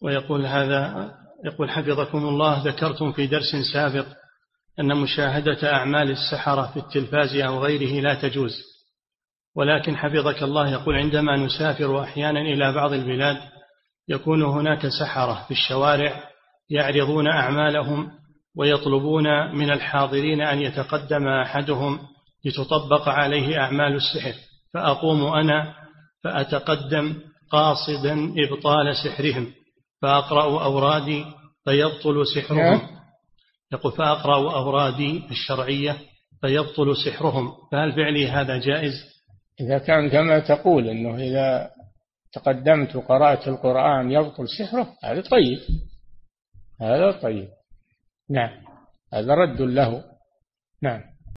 ويقول هذا، يقول حفظكم الله، ذكرتم في درس سابق أن مشاهدة أعمال السحرة في التلفاز أو غيره لا تجوز، ولكن حفظك الله يقول عندما نسافر أحيانا إلى بعض البلاد يكون هناك سحرة في الشوارع يعرضون أعمالهم ويطلبون من الحاضرين أن يتقدم أحدهم لتطبق عليه أعمال السحر، فأقوم أنا فأتقدم قاصدا إبطال سحرهم، فأقرأ أورادي فيبطل سحرهم. يقول فأقرأ أورادي الشرعية فيبطل سحرهم، فهل فعلي هذا جائز؟ إذا كان كما تقول أنه إذا تقدمت وقرأت القرآن يبطل سحره، هذا طيب، هذا طيب، نعم، هذا رد له، نعم.